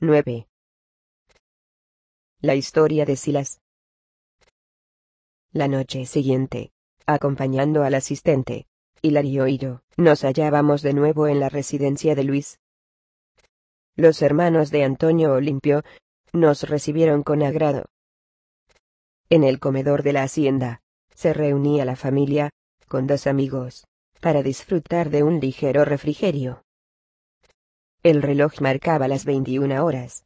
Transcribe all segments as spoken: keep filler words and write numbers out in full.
nueve. La historia de Silas. La noche siguiente, acompañando al asistente, Hilario y yo, nos hallábamos de nuevo en la residencia de Luis. Los hermanos de Antonio Olimpio nos recibieron con agrado. En el comedor de la hacienda, se reunía la familia, con dos amigos, para disfrutar de un ligero refrigerio. El reloj marcaba las veintiuna horas.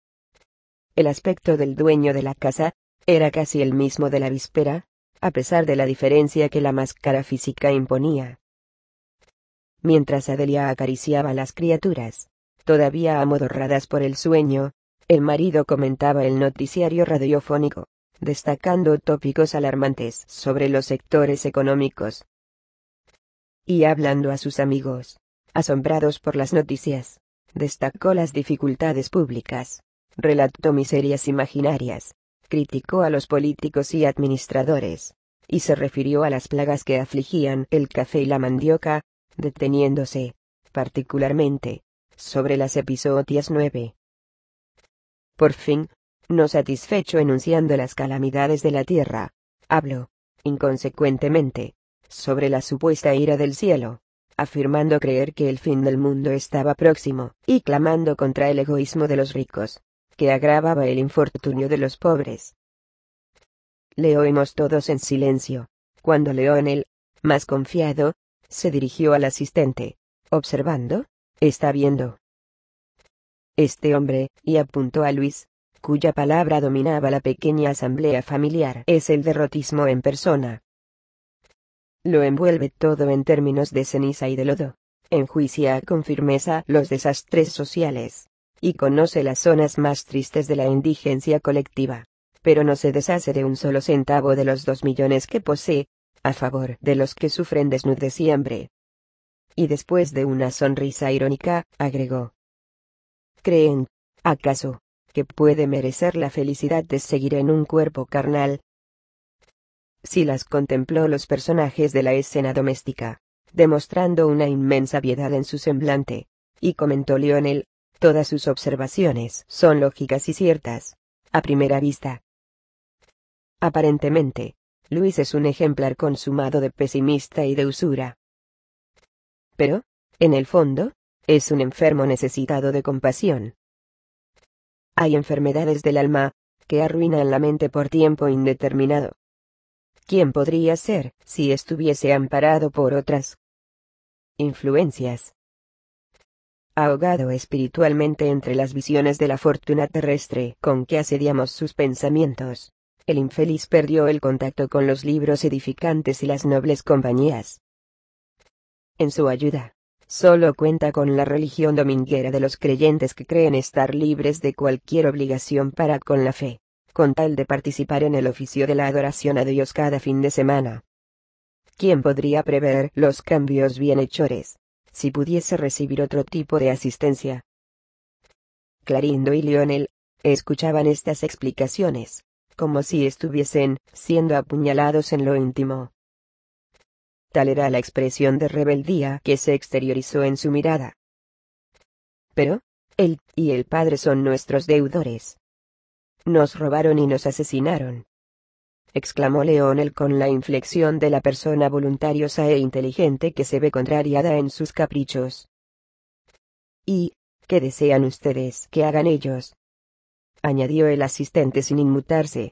El aspecto del dueño de la casa era casi el mismo de la víspera, a pesar de la diferencia que la máscara física imponía. Mientras Adelia acariciaba a las criaturas, todavía amodorradas por el sueño, el marido comentaba el noticiario radiofónico, destacando tópicos alarmantes sobre los sectores económicos. Y hablando a sus amigos, asombrados por las noticias, destacó las dificultades públicas, relató miserias imaginarias, criticó a los políticos y administradores, y se refirió a las plagas que afligían el café y la mandioca, deteniéndose, particularmente, sobre las epizootias nueve. Por fin, no satisfecho enunciando las calamidades de la tierra, habló, inconsecuentemente, sobre la supuesta ira del cielo, afirmando creer que el fin del mundo estaba próximo, y clamando contra el egoísmo de los ricos, que agravaba el infortunio de los pobres. Le oímos todos en silencio, cuando Leonel, más confiado, se dirigió al asistente, observando, está viendo. Este hombre, y apuntó a Luis, cuya palabra dominaba la pequeña asamblea familiar, es el derrotismo en persona. Lo envuelve todo en términos de ceniza y de lodo, enjuicia con firmeza los desastres sociales, y conoce las zonas más tristes de la indigencia colectiva, pero no se deshace de un solo centavo de los dos millones que posee, a favor de los que sufren desnudez y hambre. Y después de una sonrisa irónica, agregó: ¿Creen, acaso, que puede merecer la felicidad de seguir en un cuerpo carnal? Silas contempló los personajes de la escena doméstica, demostrando una inmensa piedad en su semblante, y comentó Lionel, todas sus observaciones son lógicas y ciertas, a primera vista. Aparentemente, Luis es un ejemplar consumado de pesimista y de usura. Pero, en el fondo, es un enfermo necesitado de compasión. Hay enfermedades del alma, que arruinan la mente por tiempo indeterminado. ¿Quién podría ser, si estuviese amparado por otras influencias? Ahogado espiritualmente entre las visiones de la fortuna terrestre con que asediamos sus pensamientos, el infeliz perdió el contacto con los libros edificantes y las nobles compañías. En su ayuda, solo cuenta con la religión dominguera de los creyentes que creen estar libres de cualquier obligación para con la fe, con tal de participar en el oficio de la adoración a Dios cada fin de semana. ¿Quién podría prever los cambios bienhechores, si pudiese recibir otro tipo de asistencia? Clarindo y Lionel escuchaban estas explicaciones, como si estuviesen siendo apuñalados en lo íntimo. Tal era la expresión de rebeldía que se exteriorizó en su mirada. Pero, él y el padre son nuestros deudores. Nos robaron y nos asesinaron, exclamó Leonel con la inflexión de la persona voluntariosa e inteligente que se ve contrariada en sus caprichos. ¿Y qué desean ustedes que hagan ellos?, añadió el asistente sin inmutarse.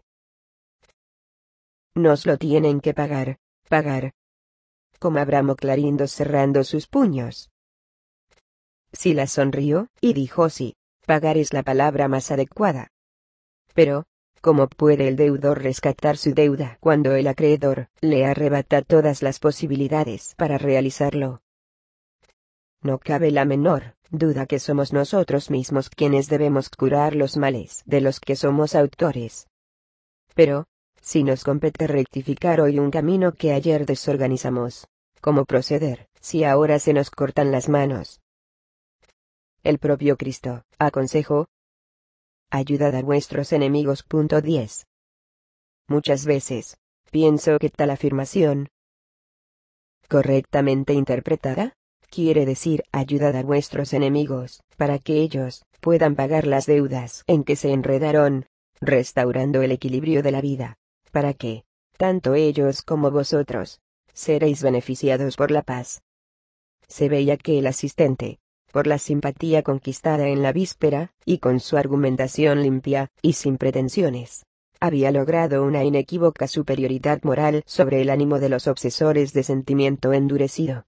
Nos lo tienen que pagar, pagar. Como Abramo Clarindo cerrando sus puños. Silas sonrió, y dijo sí, pagar es la palabra más adecuada. Pero, ¿cómo puede el deudor rescatar su deuda cuando el acreedor le arrebata todas las posibilidades para realizarlo? No cabe la menor duda que somos nosotros mismos quienes debemos curar los males de los que somos autores. Pero, si nos compete rectificar hoy un camino que ayer desorganizamos, ¿cómo proceder, si ahora se nos cortan las manos? El propio Cristo aconsejó: ayudad a vuestros enemigos. diez. Muchas veces, pienso que tal afirmación, correctamente interpretada, quiere decir ayudad a vuestros enemigos, para que ellos puedan pagar las deudas en que se enredaron, restaurando el equilibrio de la vida, para que, tanto ellos como vosotros, seréis beneficiados por la paz. Se veía que el asistente, por la simpatía conquistada en la víspera, y con su argumentación limpia, y sin pretensiones, había logrado una inequívoca superioridad moral sobre el ánimo de los obsesores de sentimiento endurecido.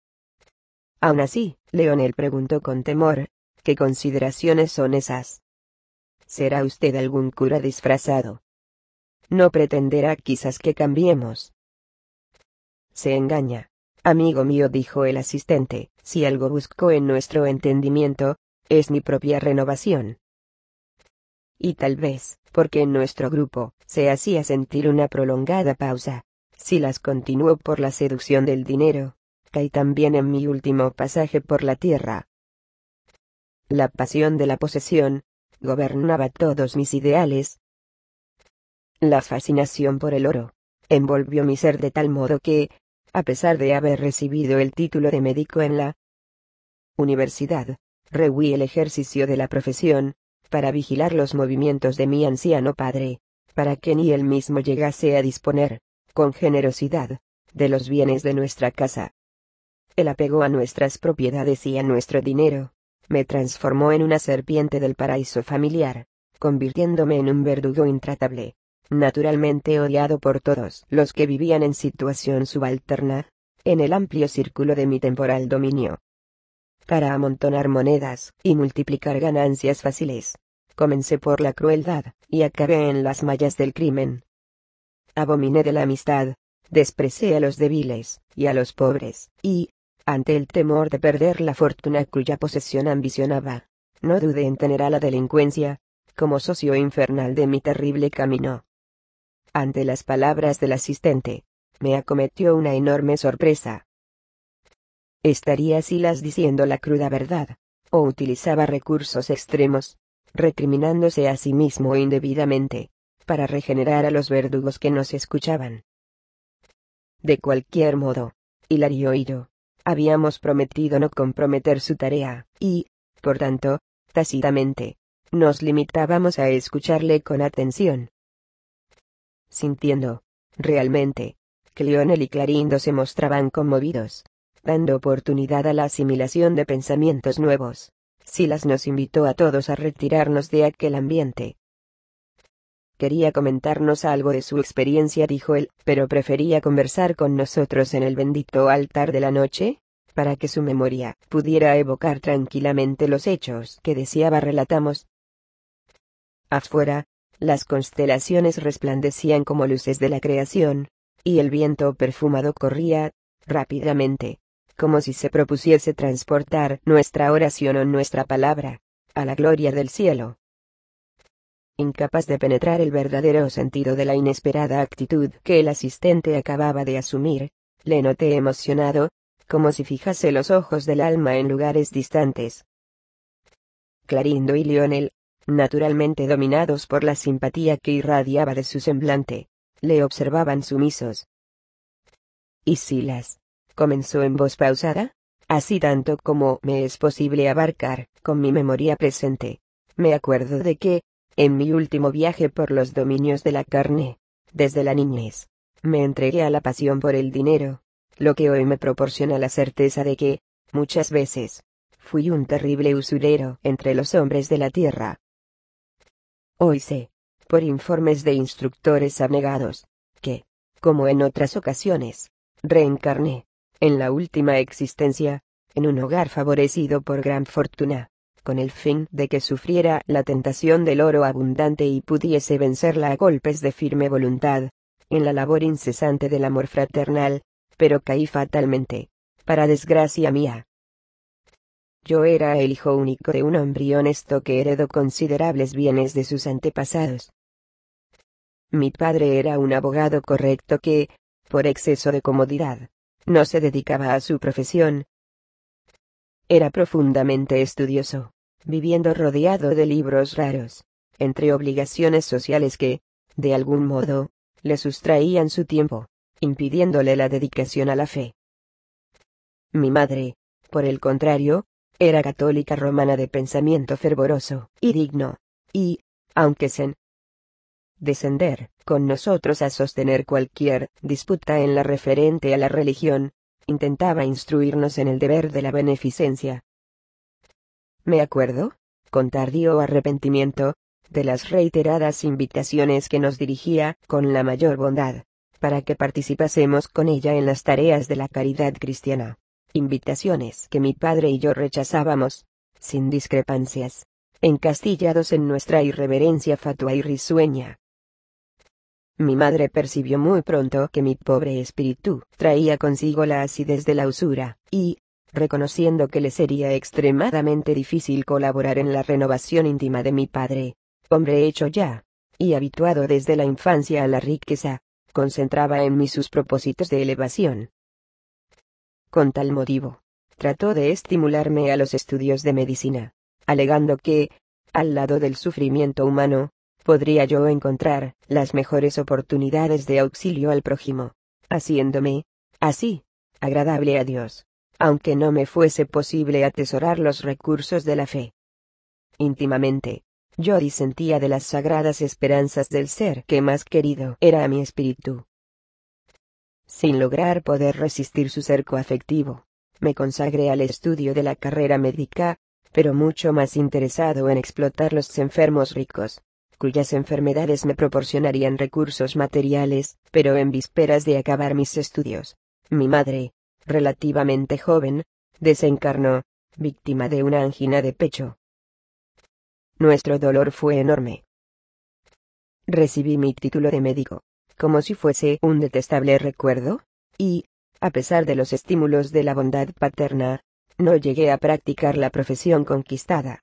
Aún así, Leonel preguntó con temor, ¿qué consideraciones son esas? ¿Será usted algún cura disfrazado? ¿No pretenderá quizás que cambiemos? Se engaña, amigo mío, dijo el asistente, si algo busco en nuestro entendimiento, es mi propia renovación. Y tal vez, porque en nuestro grupo, se hacía sentir una prolongada pausa, si las continuó por la seducción del dinero, caí también en mi último pasaje por la tierra. La pasión de la posesión, gobernaba todos mis ideales. La fascinación por el oro, envolvió mi ser de tal modo que, a pesar de haber recibido el título de médico en la universidad, rehuí el ejercicio de la profesión, para vigilar los movimientos de mi anciano padre, para que ni él mismo llegase a disponer, con generosidad, de los bienes de nuestra casa. El apego a nuestras propiedades y a nuestro dinero, me transformó en una serpiente del paraíso familiar, convirtiéndome en un verdugo intratable, naturalmente odiado por todos los que vivían en situación subalterna, en el amplio círculo de mi temporal dominio. Para amontonar monedas y multiplicar ganancias fáciles, comencé por la crueldad, y acabé en las mallas del crimen. Abominé de la amistad, desprecié a los débiles, y a los pobres, y, ante el temor de perder la fortuna cuya posesión ambicionaba, no dudé en tener a la delincuencia, como socio infernal de mi terrible camino. Ante las palabras del asistente, me acometió una enorme sorpresa. ¿Estaría Silas diciendo la cruda verdad, o utilizaba recursos extremos, recriminándose a sí mismo indebidamente, para regenerar a los verdugos que nos escuchaban? De cualquier modo, Hilario y yo, habíamos prometido no comprometer su tarea, y, por tanto, tácitamente, nos limitábamos a escucharle con atención. Sintiendo, realmente, que Leonel y Clarindo se mostraban conmovidos, dando oportunidad a la asimilación de pensamientos nuevos, Silas nos invitó a todos a retirarnos de aquel ambiente. Quería comentarnos algo de su experiencia, dijo él, pero prefería conversar con nosotros en el bendito altar de la noche, para que su memoria pudiera evocar tranquilamente los hechos que deseaba relatamos. Afuera, las constelaciones resplandecían como luces de la creación, y el viento perfumado corría, rápidamente, como si se propusiese transportar nuestra oración o nuestra palabra, a la gloria del cielo. Incapaz de penetrar el verdadero sentido de la inesperada actitud que el asistente acababa de asumir, le noté emocionado, como si fijase los ojos del alma en lugares distantes. Clarindo y Leonel, naturalmente dominados por la simpatía que irradiaba de su semblante, le observaban sumisos. ¿Y Silas? Comenzó en voz pausada, así tanto como me es posible abarcar, con mi memoria presente. Me acuerdo de que, en mi último viaje por los dominios de la carne, desde la niñez, me entregué a la pasión por el dinero, lo que hoy me proporciona la certeza de que, muchas veces, fui un terrible usurero entre los hombres de la tierra. Hoy sé, por informes de instructores abnegados, que, como en otras ocasiones, reencarné, en la última existencia, en un hogar favorecido por gran fortuna, con el fin de que sufriera la tentación del oro abundante y pudiese vencerla a golpes de firme voluntad, en la labor incesante del amor fraternal, pero caí fatalmente, para desgracia mía. Yo era el hijo único de un hombre honesto que heredó considerables bienes de sus antepasados. Mi padre era un abogado correcto que, por exceso de comodidad, no se dedicaba a su profesión. Era profundamente estudioso, viviendo rodeado de libros raros, entre obligaciones sociales que, de algún modo, le sustraían su tiempo, impidiéndole la dedicación a la fe. Mi madre, por el contrario, Era católica romana de pensamiento fervoroso y digno, y, aunque sin descender con nosotros a sostener cualquier disputa en la referente a la religión, intentaba instruirnos en el deber de la beneficencia. Me acuerdo, con tardío arrepentimiento, de las reiteradas invitaciones que nos dirigía con la mayor bondad, para que participásemos con ella en las tareas de la caridad cristiana. Invitaciones que mi padre y yo rechazábamos, sin discrepancias, encastillados en nuestra irreverencia fatua y risueña. Mi madre percibió muy pronto que mi pobre espíritu traía consigo la acidez de la usura, y, reconociendo que le sería extremadamente difícil colaborar en la renovación íntima de mi padre, hombre hecho ya, y habituado desde la infancia a la riqueza, concentraba en mí sus propósitos de elevación. Con tal motivo, trató de estimularme a los estudios de medicina, alegando que, al lado del sufrimiento humano, podría yo encontrar las mejores oportunidades de auxilio al prójimo, haciéndome, así, agradable a Dios, aunque no me fuese posible atesorar los recursos de la fe. Íntimamente, yo disentía de las sagradas esperanzas del ser que más querido era a mi espíritu. Sin lograr poder resistir su cerco afectivo, me consagré al estudio de la carrera médica, pero mucho más interesado en explotar los enfermos ricos, cuyas enfermedades me proporcionarían recursos materiales, pero en vísperas de acabar mis estudios, mi madre, relativamente joven, desencarnó, víctima de una angina de pecho. Nuestro dolor fue enorme. Recibí mi título de médico, como si fuese un detestable recuerdo, y, a pesar de los estímulos de la bondad paterna, no llegué a practicar la profesión conquistada.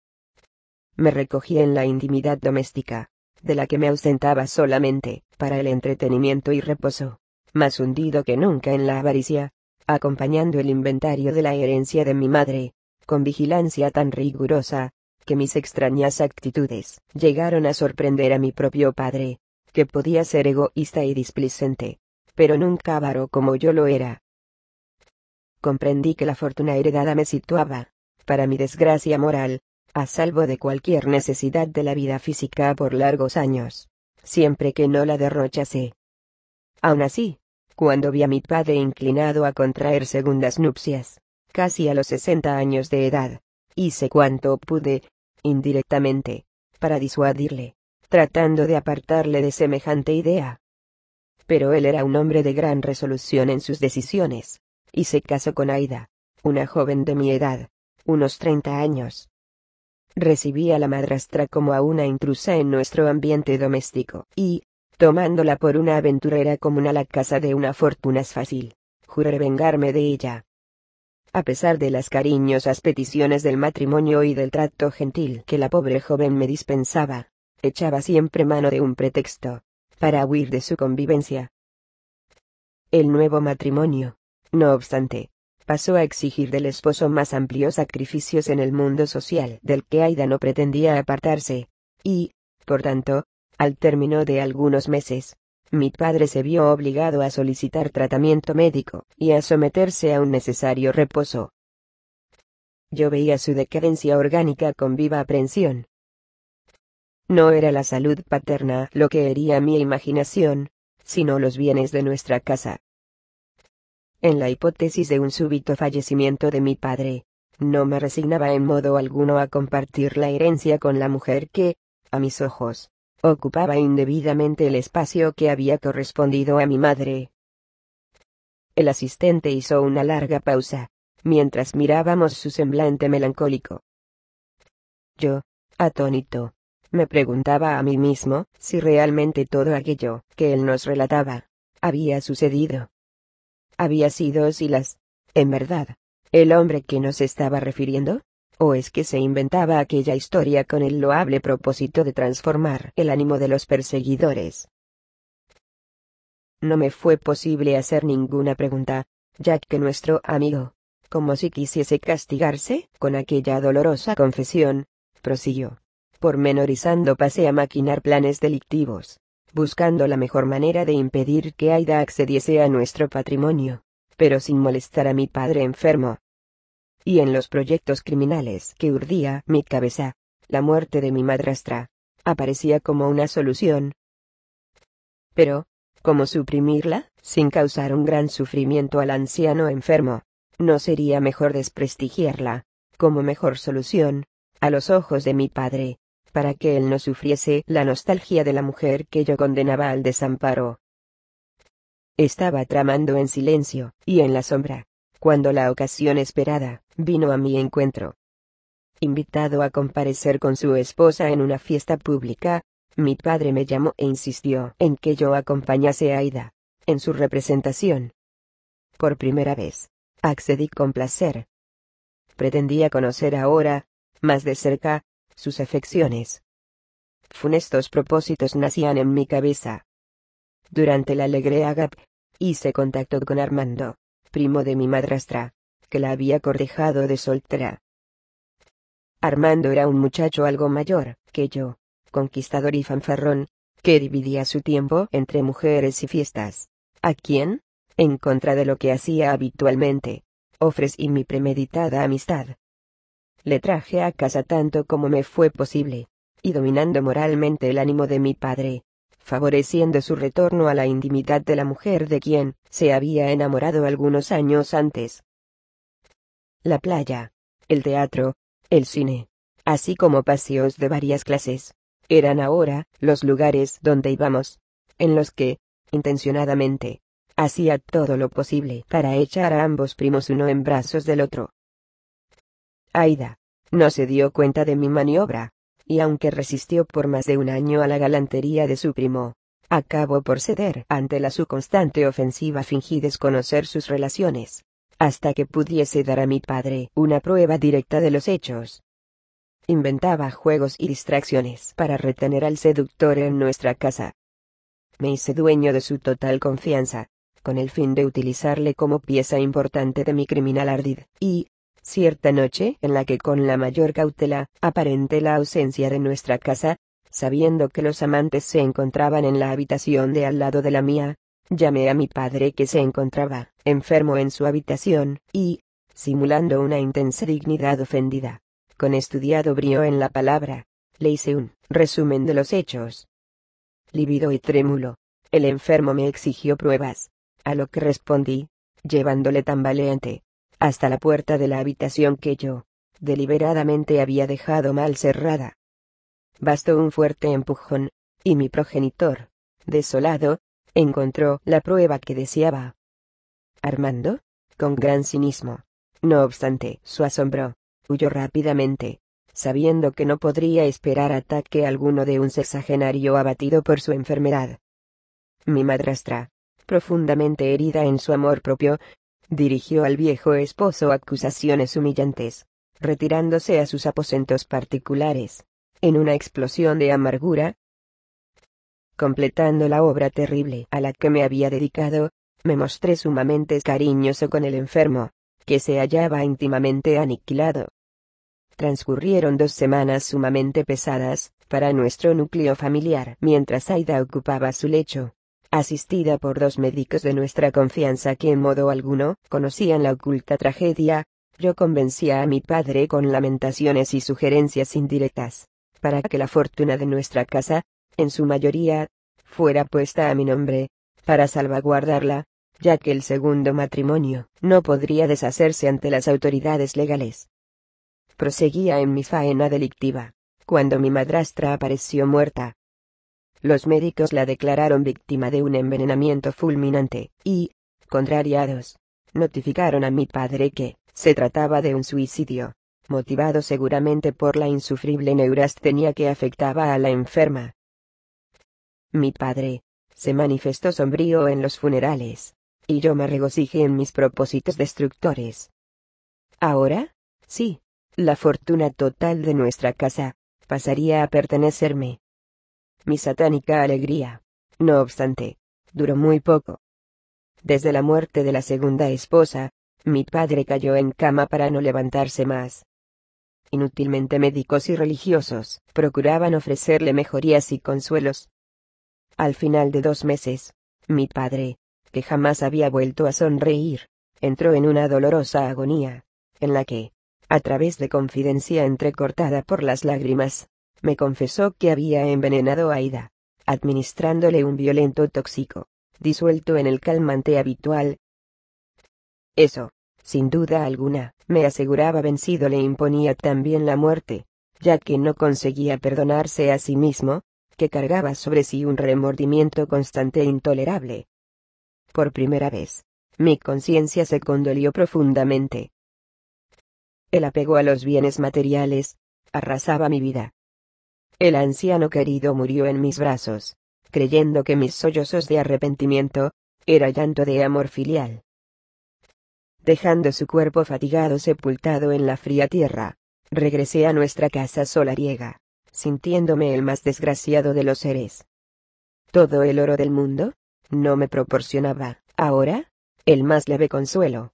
Me recogí en la intimidad doméstica, de la que me ausentaba solamente para el entretenimiento y reposo, más hundido que nunca en la avaricia, acompañando el inventario de la herencia de mi madre, con vigilancia tan rigurosa, que mis extrañas actitudes llegaron a sorprender a mi propio padre, que podía ser egoísta y displicente, pero nunca avaro como yo lo era. Comprendí que la fortuna heredada me situaba, para mi desgracia moral, a salvo de cualquier necesidad de la vida física por largos años, siempre que no la derrochase. Aun así, cuando vi a mi padre inclinado a contraer segundas nupcias, casi a los sesenta años de edad, hice cuanto pude, indirectamente, para disuadirle, tratando de apartarle de semejante idea. Pero él era un hombre de gran resolución en sus decisiones, y se casó con Aida, una joven de mi edad, unos treinta años. Recibí a la madrastra como a una intrusa en nuestro ambiente doméstico, y, tomándola por una aventurera común a la casa de una fortuna fácil, juré vengarme de ella. A pesar de las cariñosas peticiones del matrimonio y del trato gentil que la pobre joven me dispensaba, echaba siempre mano de un pretexto, para huir de su convivencia. El nuevo matrimonio, no obstante, pasó a exigir del esposo más amplios sacrificios en el mundo social del que Aida no pretendía apartarse, y, por tanto, al término de algunos meses, mi padre se vio obligado a solicitar tratamiento médico y a someterse a un necesario reposo. Yo veía su decadencia orgánica con viva aprensión. No era la salud paterna lo que hería mi imaginación, sino los bienes de nuestra casa. En la hipótesis de un súbito fallecimiento de mi padre, no me resignaba en modo alguno a compartir la herencia con la mujer que, a mis ojos, ocupaba indebidamente el espacio que había correspondido a mi madre. El asistente hizo una larga pausa, mientras mirábamos su semblante melancólico. Yo, atónito, me preguntaba a mí mismo si realmente todo aquello que él nos relataba había sucedido. ¿Había sido Silas, en verdad, el hombre que nos estaba refiriendo? ¿O es que se inventaba aquella historia con el loable propósito de transformar el ánimo de los perseguidores? No me fue posible hacer ninguna pregunta, ya que nuestro amigo, como si quisiese castigarse con aquella dolorosa confesión, prosiguió, pormenorizando pasé a maquinar planes delictivos, buscando la mejor manera de impedir que Aida accediese a nuestro patrimonio, pero sin molestar a mi padre enfermo. y en los proyectos criminales que urdía mi cabeza, la muerte de mi madrastra aparecía como una solución. Pero, ¿cómo suprimirla, sin causar un gran sufrimiento al anciano enfermo? ¿No sería mejor desprestigiarla, como mejor solución, a los ojos de mi padre, para que él no sufriese la nostalgia de la mujer que yo condenaba al desamparo? Estaba tramando en silencio, y en la sombra, cuando la ocasión esperada vino a mi encuentro. Invitado a comparecer con su esposa en una fiesta pública, mi padre me llamó e insistió en que yo acompañase a Aida en su representación. Por primera vez, accedí con placer. Pretendía conocer ahora, más de cerca, sus afecciones. Funestos propósitos nacían en mi cabeza. Durante la alegre agape, hice contacto con Armando, primo de mi madrastra, que la había cortejado de soltera. Armando era un muchacho algo mayor que yo, conquistador y fanfarrón, que dividía su tiempo entre mujeres y fiestas, a quien, en contra de lo que hacía habitualmente, ofrecí mi premeditada amistad. Le traje a casa tanto como me fue posible, y dominando moralmente el ánimo de mi padre, favoreciendo su retorno a la intimidad de la mujer de quien se había enamorado algunos años antes. La playa, el teatro, el cine, así como paseos de varias clases, eran ahora los lugares donde íbamos, en los que, intencionadamente, hacía todo lo posible para echar a ambos primos uno en brazos del otro. Aida no se dio cuenta de mi maniobra, y aunque resistió por más de un año a la galantería de su primo, acabó por ceder ante la su constante ofensiva. Fingí desconocer sus relaciones, hasta que pudiese dar a mi padre una prueba directa de los hechos. Inventaba juegos y distracciones para retener al seductor en nuestra casa. Me hice dueño de su total confianza, con el fin de utilizarle como pieza importante de mi criminal ardid, y, cierta noche en la que con la mayor cautela aparenté la ausencia de nuestra casa, sabiendo que los amantes se encontraban en la habitación de al lado de la mía, llamé a mi padre que se encontraba enfermo en su habitación, y, simulando una intensa dignidad ofendida, con estudiado brío en la palabra, le hice un resumen de los hechos. Lívido y trémulo, el enfermo me exigió pruebas, a lo que respondí, llevándole tambaleante hasta la puerta de la habitación que yo, deliberadamente había dejado mal cerrada. Bastó un fuerte empujón, y mi progenitor, desolado, encontró la prueba que deseaba. Armando, con gran cinismo, no obstante su asombro, huyó rápidamente, sabiendo que no podría esperar ataque alguno de un sexagenario abatido por su enfermedad. Mi madrastra, profundamente herida en su amor propio, dirigió al viejo esposo acusaciones humillantes, retirándose a sus aposentos particulares, en una explosión de amargura. Completando la obra terrible a la que me había dedicado, me mostré sumamente cariñoso con el enfermo, que se hallaba íntimamente aniquilado. Transcurrieron dos semanas sumamente pesadas para nuestro núcleo familiar mientras Aida ocupaba su lecho, asistida por dos médicos de nuestra confianza que en modo alguno conocían la oculta tragedia. Yo convencía a mi padre con lamentaciones y sugerencias indirectas, para que la fortuna de nuestra casa, en su mayoría, fuera puesta a mi nombre, para salvaguardarla, ya que el segundo matrimonio no podría deshacerse ante las autoridades legales. Proseguía en mi faena delictiva, cuando mi madrastra apareció muerta. Los médicos la declararon víctima de un envenenamiento fulminante, y, contrariados, notificaron a mi padre que se trataba de un suicidio, motivado seguramente por la insufrible neurastenia que afectaba a la enferma. Mi padre se manifestó sombrío en los funerales, y yo me regocijé en mis propósitos destructores. Ahora, sí, la fortuna total de nuestra casa pasaría a pertenecerme. Mi satánica alegría, no obstante, duró muy poco. Desde la muerte de la segunda esposa, mi padre cayó en cama para no levantarse más. Inútilmente médicos y religiosos procuraban ofrecerle mejorías y consuelos. Al final de dos meses, mi padre, que jamás había vuelto a sonreír, entró en una dolorosa agonía, en la que, a través de confidencia entrecortada por las lágrimas, me confesó que había envenenado a Ida, administrándole un violento tóxico, disuelto en el calmante habitual. Eso, sin duda alguna, me aseguraba vencido, le imponía también la muerte, ya que no conseguía perdonarse a sí mismo, que cargaba sobre sí un remordimiento constante e intolerable. Por primera vez, mi conciencia se condolió profundamente. El apego a los bienes materiales arrasaba mi vida. El anciano querido murió en mis brazos, creyendo que mis sollozos de arrepentimiento era llanto de amor filial. Dejando su cuerpo fatigado sepultado en la fría tierra, regresé a nuestra casa solariega, sintiéndome el más desgraciado de los seres. Todo el oro del mundo no me proporcionaba, ahora, el más leve consuelo.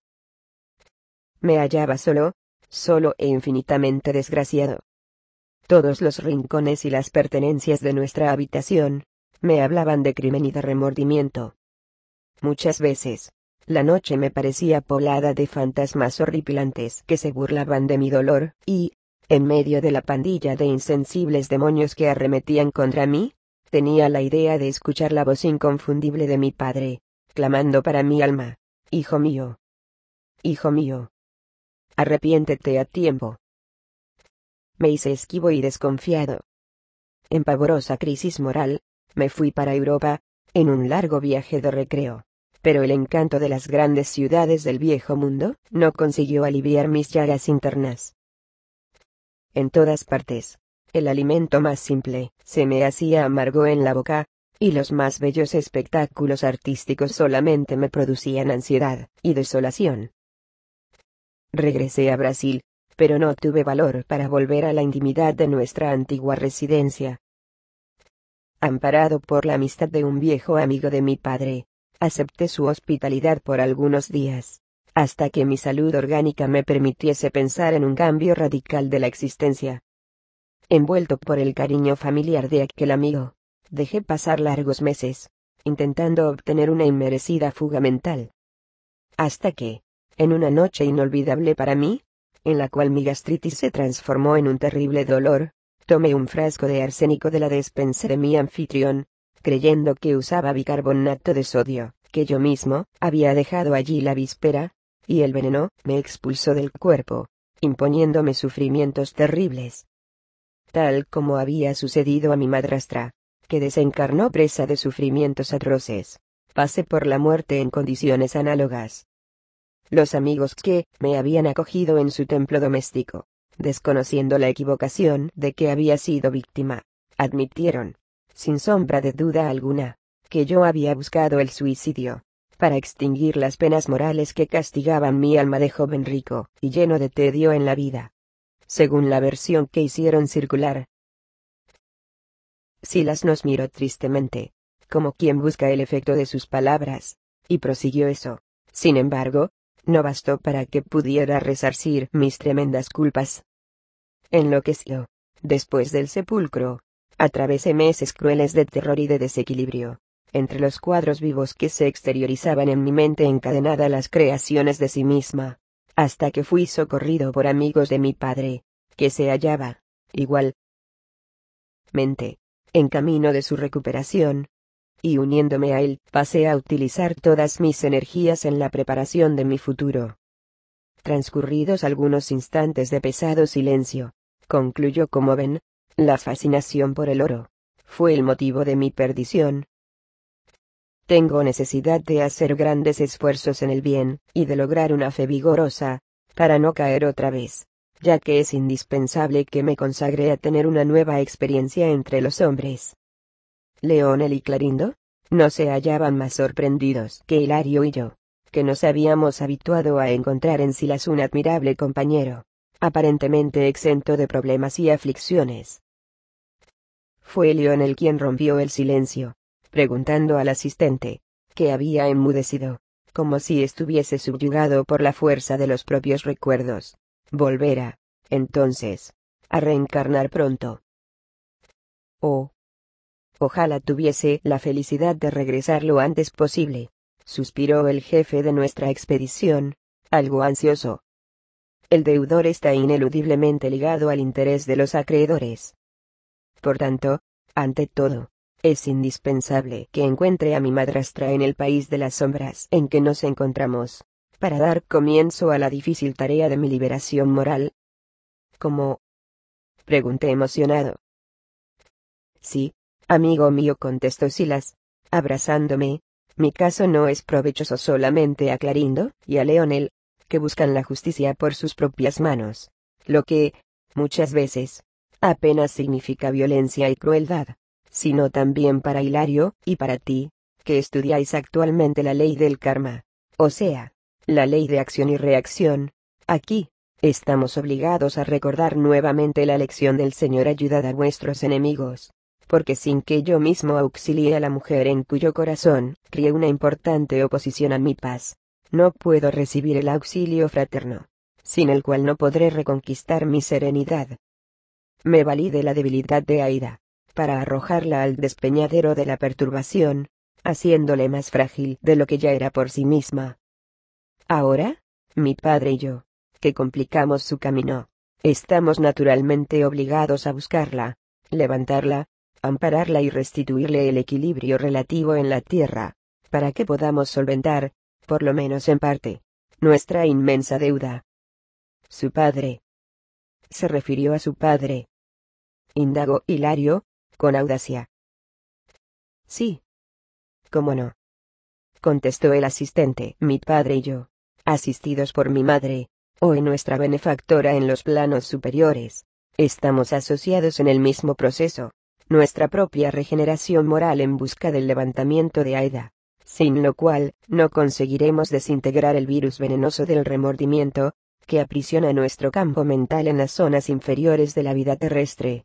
Me hallaba solo, solo e infinitamente desgraciado. Todos los rincones y las pertenencias de nuestra habitación me hablaban de crimen y de remordimiento. Muchas veces, la noche me parecía poblada de fantasmas horripilantes que se burlaban de mi dolor, y, en medio de la pandilla de insensibles demonios que arremetían contra mí, tenía la idea de escuchar la voz inconfundible de mi padre, clamando para mi alma: «Hijo mío, hijo mío, arrepiéntete a tiempo». Me hice esquivo y desconfiado. En pavorosa crisis moral, me fui para Europa, en un largo viaje de recreo, pero el encanto de las grandes ciudades del viejo mundo no consiguió aliviar mis llagas internas. En todas partes, el alimento más simple se me hacía amargo en la boca, y los más bellos espectáculos artísticos solamente me producían ansiedad y desolación. Regresé a Brasil, pero no tuve valor para volver a la intimidad de nuestra antigua residencia. Amparado por la amistad de un viejo amigo de mi padre, acepté su hospitalidad por algunos días, hasta que mi salud orgánica me permitiese pensar en un cambio radical de la existencia. Envuelto por el cariño familiar de aquel amigo, dejé pasar largos meses, intentando obtener una inmerecida fuga mental. Hasta que, en una noche inolvidable para mí, en la cual mi gastritis se transformó en un terrible dolor, tomé un frasco de arsénico de la despensa de mi anfitrión, creyendo que usaba bicarbonato de sodio, que yo mismo había dejado allí la víspera, y el veneno me expulsó del cuerpo, imponiéndome sufrimientos terribles. Tal como había sucedido a mi madrastra, que desencarnó presa de sufrimientos atroces, pasé por la muerte en condiciones análogas. Los amigos que me habían acogido en su templo doméstico, desconociendo la equivocación de que había sido víctima, admitieron, sin sombra de duda alguna, que yo había buscado el suicidio, para extinguir las penas morales que castigaban mi alma de joven rico y lleno de tedio en la vida, según la versión que hicieron circular. Silas nos miró tristemente, como quien busca el efecto de sus palabras, y prosiguió: eso, sin embargo, no bastó para que pudiera resarcir mis tremendas culpas. Enloqueció. Después del sepulcro, atravesé meses crueles de terror y de desequilibrio, entre los cuadros vivos que se exteriorizaban en mi mente encadenada a las creaciones de sí misma, hasta que fui socorrido por amigos de mi padre, que se hallaba, igualmente, en camino de su recuperación, y uniéndome a él, pasé a utilizar todas mis energías en la preparación de mi futuro. Transcurridos algunos instantes de pesado silencio, concluyó: como ven, la fascinación por el oro fue el motivo de mi perdición. Tengo necesidad de hacer grandes esfuerzos en el bien, y de lograr una fe vigorosa, para no caer otra vez, ya que es indispensable que me consagre a tener una nueva experiencia entre los hombres. Leonel y Clarindo no se hallaban más sorprendidos que Hilario y yo, que nos habíamos habituado a encontrar en Silas un admirable compañero, aparentemente exento de problemas y aflicciones. Fue Leonel quien rompió el silencio, preguntando al asistente, que había enmudecido, como si estuviese subyugado por la fuerza de los propios recuerdos: ¿volverá, entonces, a reencarnar pronto? Oh, ojalá tuviese la felicidad de regresar lo antes posible, suspiró el jefe de nuestra expedición, algo ansioso. el deudor está ineludiblemente ligado al interés de los acreedores. Por tanto, ante todo, es indispensable que encuentre a mi madrastra en el país de las sombras en que nos encontramos, para dar comienzo a la difícil tarea de mi liberación moral. ¿Cómo? Pregunté emocionado. Sí, amigo mío, contestó Silas, abrazándome, mi caso no es provechoso solamente a Clarindo y a Leonel, que buscan la justicia por sus propias manos, lo que, muchas veces, apenas significa violencia y crueldad, sino también para Hilario y para ti, que estudiáis actualmente la ley del karma, o sea, la ley de acción y reacción. Aquí, estamos obligados a recordar nuevamente la lección del Señor: ayudad a vuestros enemigos, porque sin que yo mismo auxilie a la mujer en cuyo corazón crié una importante oposición a mi paz, no puedo recibir el auxilio fraterno, sin el cual no podré reconquistar mi serenidad. Me valí de la debilidad de Aida, para arrojarla al despeñadero de la perturbación, haciéndole más frágil de lo que ya era por sí misma. Ahora, mi padre y yo, que complicamos su camino, estamos naturalmente obligados a buscarla, levantarla, ampararla y restituirle el equilibrio relativo en la tierra, para que podamos solventar, por lo menos en parte, nuestra inmensa deuda. Su padre. Se refirió a su padre, indagó Hilario, con audacia. Sí. ¿Cómo no? Contestó el asistente. Mi padre y yo, asistidos por mi madre, hoy nuestra benefactora en los planos superiores, estamos asociados en el mismo proceso, nuestra propia regeneración moral en busca del levantamiento de Aida, sin lo cual no conseguiremos desintegrar el virus venenoso del remordimiento, que aprisiona nuestro campo mental en las zonas inferiores de la vida terrestre.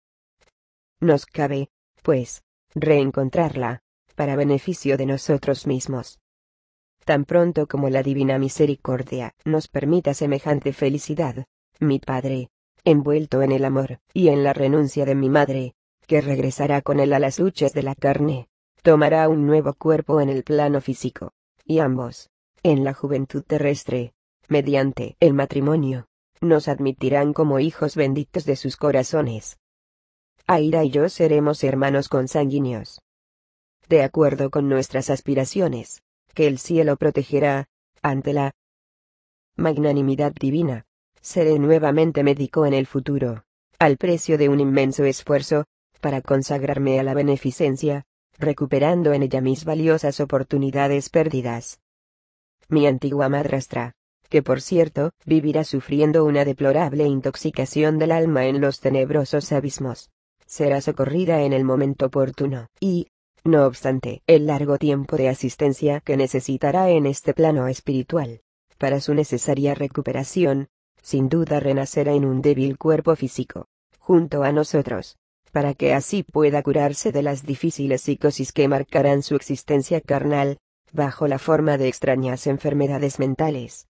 Nos cabe, pues, reencontrarla, para beneficio de nosotros mismos. Tan pronto como la divina misericordia nos permita semejante felicidad, mi padre, envuelto en el amor y en la renuncia de mi madre, que regresará con él a las luchas de la carne, tomará un nuevo cuerpo en el plano físico, y ambos, en la juventud terrestre, mediante el matrimonio, nos admitirán como hijos benditos de sus corazones. Aida y yo seremos hermanos consanguíneos. De acuerdo con nuestras aspiraciones, que el cielo protegerá, ante la magnanimidad divina, seré nuevamente médico en el futuro, al precio de un inmenso esfuerzo, para consagrarme a la beneficencia, recuperando en ella mis valiosas oportunidades perdidas. Mi antigua madrastra, que por cierto, vivirá sufriendo una deplorable intoxicación del alma en los tenebrosos abismos, será socorrida en el momento oportuno, y, no obstante el largo tiempo de asistencia que necesitará en este plano espiritual, para su necesaria recuperación, sin duda renacerá en un débil cuerpo físico, junto a nosotros, para que así pueda curarse de las difíciles psicosis que marcarán su existencia carnal, bajo la forma de extrañas enfermedades mentales.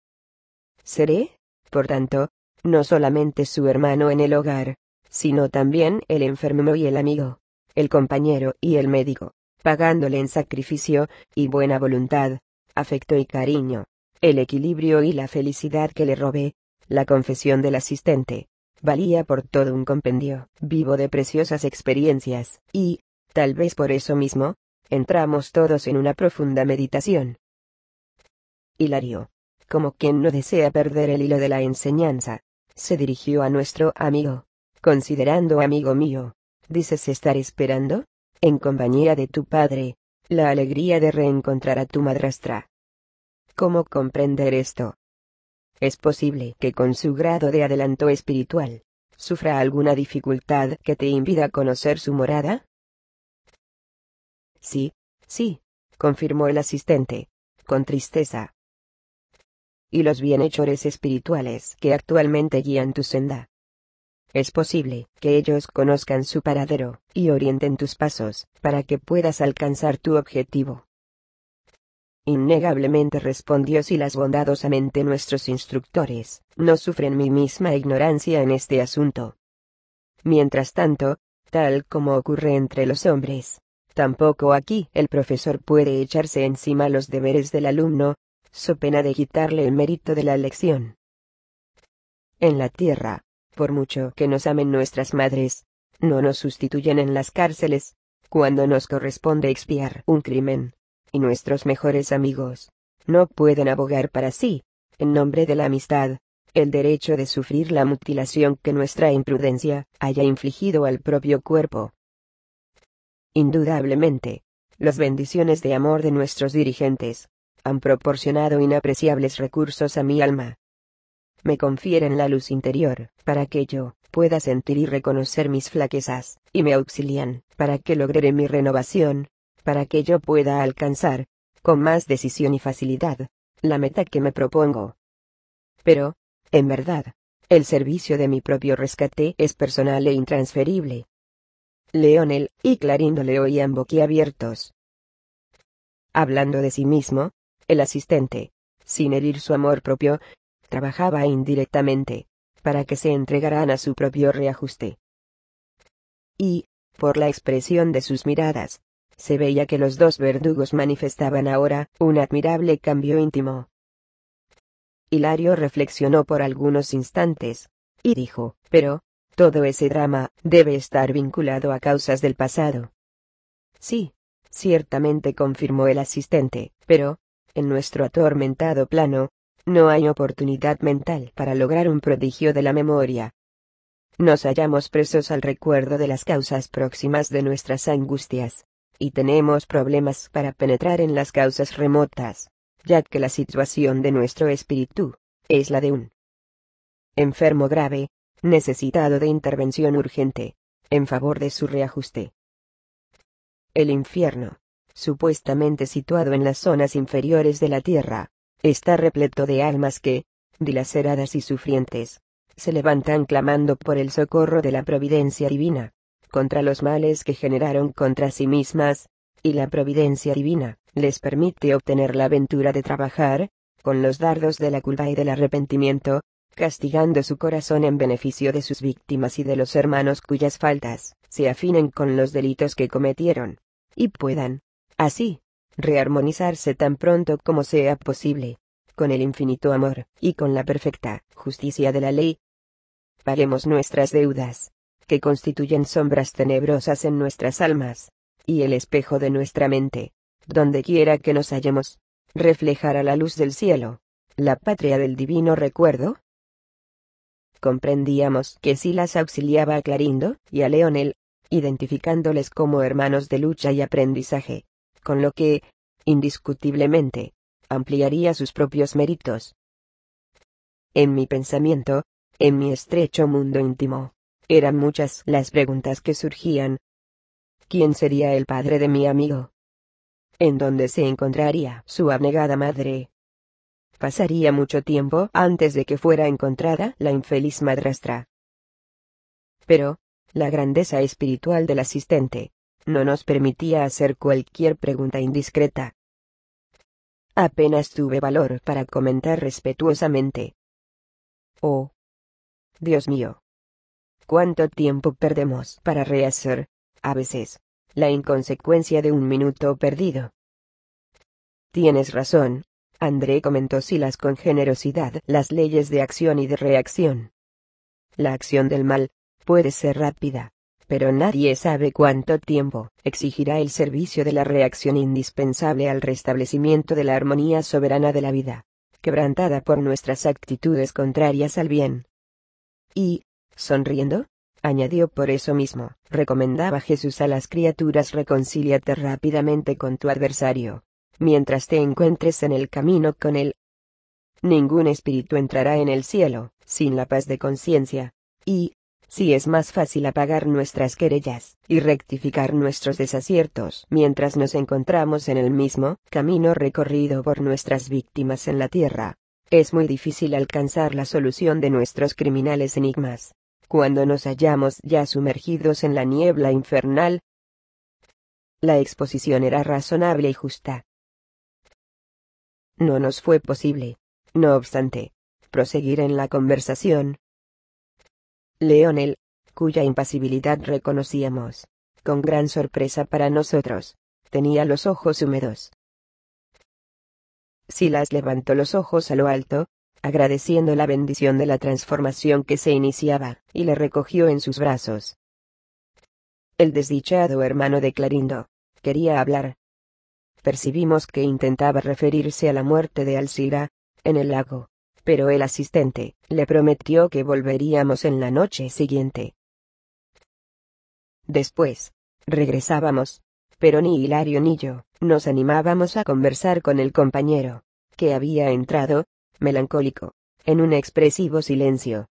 Seré, por tanto, no solamente su hermano en el hogar, sino también el enfermo y el amigo, el compañero y el médico, pagándole en sacrificio y buena voluntad, afecto y cariño, el equilibrio y la felicidad que le robé. La confesión del asistente valía por todo un compendio vivo de preciosas experiencias, y, tal vez por eso mismo, entramos todos en una profunda meditación. Hilario, como quien no desea perder el hilo de la enseñanza, se dirigió a nuestro amigo, considerando: amigo mío, ¿dices estar esperando, en compañía de tu padre, la alegría de reencontrar a tu madrastra? ¿Cómo comprender esto? ¿Es posible que con su grado de adelanto espiritual, sufra alguna dificultad que te impida conocer su morada? Sí, sí, confirmó el asistente, con tristeza. ¿Y los bienhechores espirituales que actualmente guían tu senda? Es posible que ellos conozcan su paradero y orienten tus pasos para que puedas alcanzar tu objetivo. Innegablemente, respondió Silas bondadosamente, nuestros instructores no sufren mi misma ignorancia en este asunto. Mientras tanto, tal como ocurre entre los hombres, tampoco aquí el profesor puede echarse encima los deberes del alumno, so pena de quitarle el mérito de la lección. en la tierra, por mucho que nos amen nuestras madres, no nos sustituyen en las cárceles, cuando nos corresponde expiar un crimen, y nuestros mejores amigos no pueden abogar para sí, en nombre de la amistad, el derecho de sufrir la mutilación que nuestra imprudencia haya infligido al propio cuerpo. Indudablemente, las bendiciones de amor de nuestros dirigentes han proporcionado inapreciables recursos a mi alma. Me confieren la luz interior, para que yo pueda sentir y reconocer mis flaquezas, y me auxilian, para que logre mi renovación, para que yo pueda alcanzar, con más decisión y facilidad, la meta que me propongo. Pero, en verdad, el servicio de mi propio rescate es personal e intransferible. Leonel y Clarindo le oían boquiabiertos. Hablando de sí mismo, el asistente, sin herir su amor propio, trabajaba indirectamente, para que se entregaran a su propio reajuste. Y, por la expresión de sus miradas, se veía que los dos verdugos manifestaban ahora un admirable cambio íntimo. Hilario reflexionó por algunos instantes, y dijo, pero, todo ese drama debe estar vinculado a causas del pasado. Sí, ciertamente, confirmó el asistente, pero, en nuestro atormentado plano, no hay oportunidad mental para lograr un prodigio de la memoria. Nos hallamos presos al recuerdo de las causas próximas de nuestras angustias, y tenemos problemas para penetrar en las causas remotas, ya que la situación de nuestro espíritu es la de un enfermo grave, necesitado de intervención urgente, en favor de su reajuste. El infierno, supuestamente situado en las zonas inferiores de la tierra, está repleto de almas que, dilaceradas y sufrientes, se levantan clamando por el socorro de la providencia divina, contra los males que generaron contra sí mismas, y la providencia divina les permite obtener la ventura de trabajar, con los dardos de la culpa y del arrepentimiento, castigando su corazón en beneficio de sus víctimas y de los hermanos cuyas faltas se afinen con los delitos que cometieron, y puedan, así, rearmonizarse tan pronto como sea posible, con el infinito amor, y con la perfecta justicia de la ley. Paguemos nuestras deudas, que constituyen sombras tenebrosas en nuestras almas, y el espejo de nuestra mente, donde quiera que nos hallemos, reflejará la luz del cielo, la patria del divino recuerdo. Comprendíamos que Silas auxiliaba a Clarindo y a Leonel, identificándoles como hermanos de lucha y aprendizaje, con lo que, indiscutiblemente, ampliaría sus propios méritos. En mi pensamiento, en mi estrecho mundo íntimo, eran muchas las preguntas que surgían. ¿Quién sería el padre de mi amigo? ¿En dónde se encontraría su abnegada madre? Pasaría mucho tiempo antes de que fuera encontrada la infeliz madrastra. Pero, la grandeza espiritual del asistente no nos permitía hacer cualquier pregunta indiscreta. Apenas tuve valor para comentar respetuosamente: «Oh, Dios mío, cuánto tiempo perdemos para rehacer, a veces, la inconsecuencia de un minuto perdido». Tienes razón, André, comentó Silas con generosidad. Las leyes de acción y de reacción. La acción del mal puede ser rápida, pero nadie sabe cuánto tiempo exigirá el servicio de la reacción indispensable al restablecimiento de la armonía soberana de la vida, quebrantada por nuestras actitudes contrarias al bien. Y, sonriendo, añadió: por eso mismo, recomendaba Jesús a las criaturas: reconcíliate rápidamente con tu adversario, mientras te encuentres en el camino con él. Ningún espíritu entrará en el cielo sin la paz de conciencia, y, si es más fácil apagar nuestras querellas y rectificar nuestros desaciertos mientras nos encontramos en el mismo camino recorrido por nuestras víctimas en la tierra, es muy difícil alcanzar la solución de nuestros criminales enigmas, cuando nos hallamos ya sumergidos en la niebla infernal. La exposición era razonable y justa. No nos fue posible, no obstante, proseguir en la conversación. Leonel, cuya impasibilidad reconocíamos, con gran sorpresa para nosotros, tenía los ojos húmedos. Silas levantó los ojos a lo alto, agradeciendo la bendición de la transformación que se iniciaba, y le recogió en sus brazos. El desdichado hermano de Clorindo quería hablar. Percibimos que intentaba referirse a la muerte de Alcira, en el lago, pero el asistente le prometió que volveríamos en la noche siguiente. Después, regresábamos, pero ni Hilario ni yo nos animábamos a conversar con el compañero, que había entrado, melancólico, en un expresivo silencio.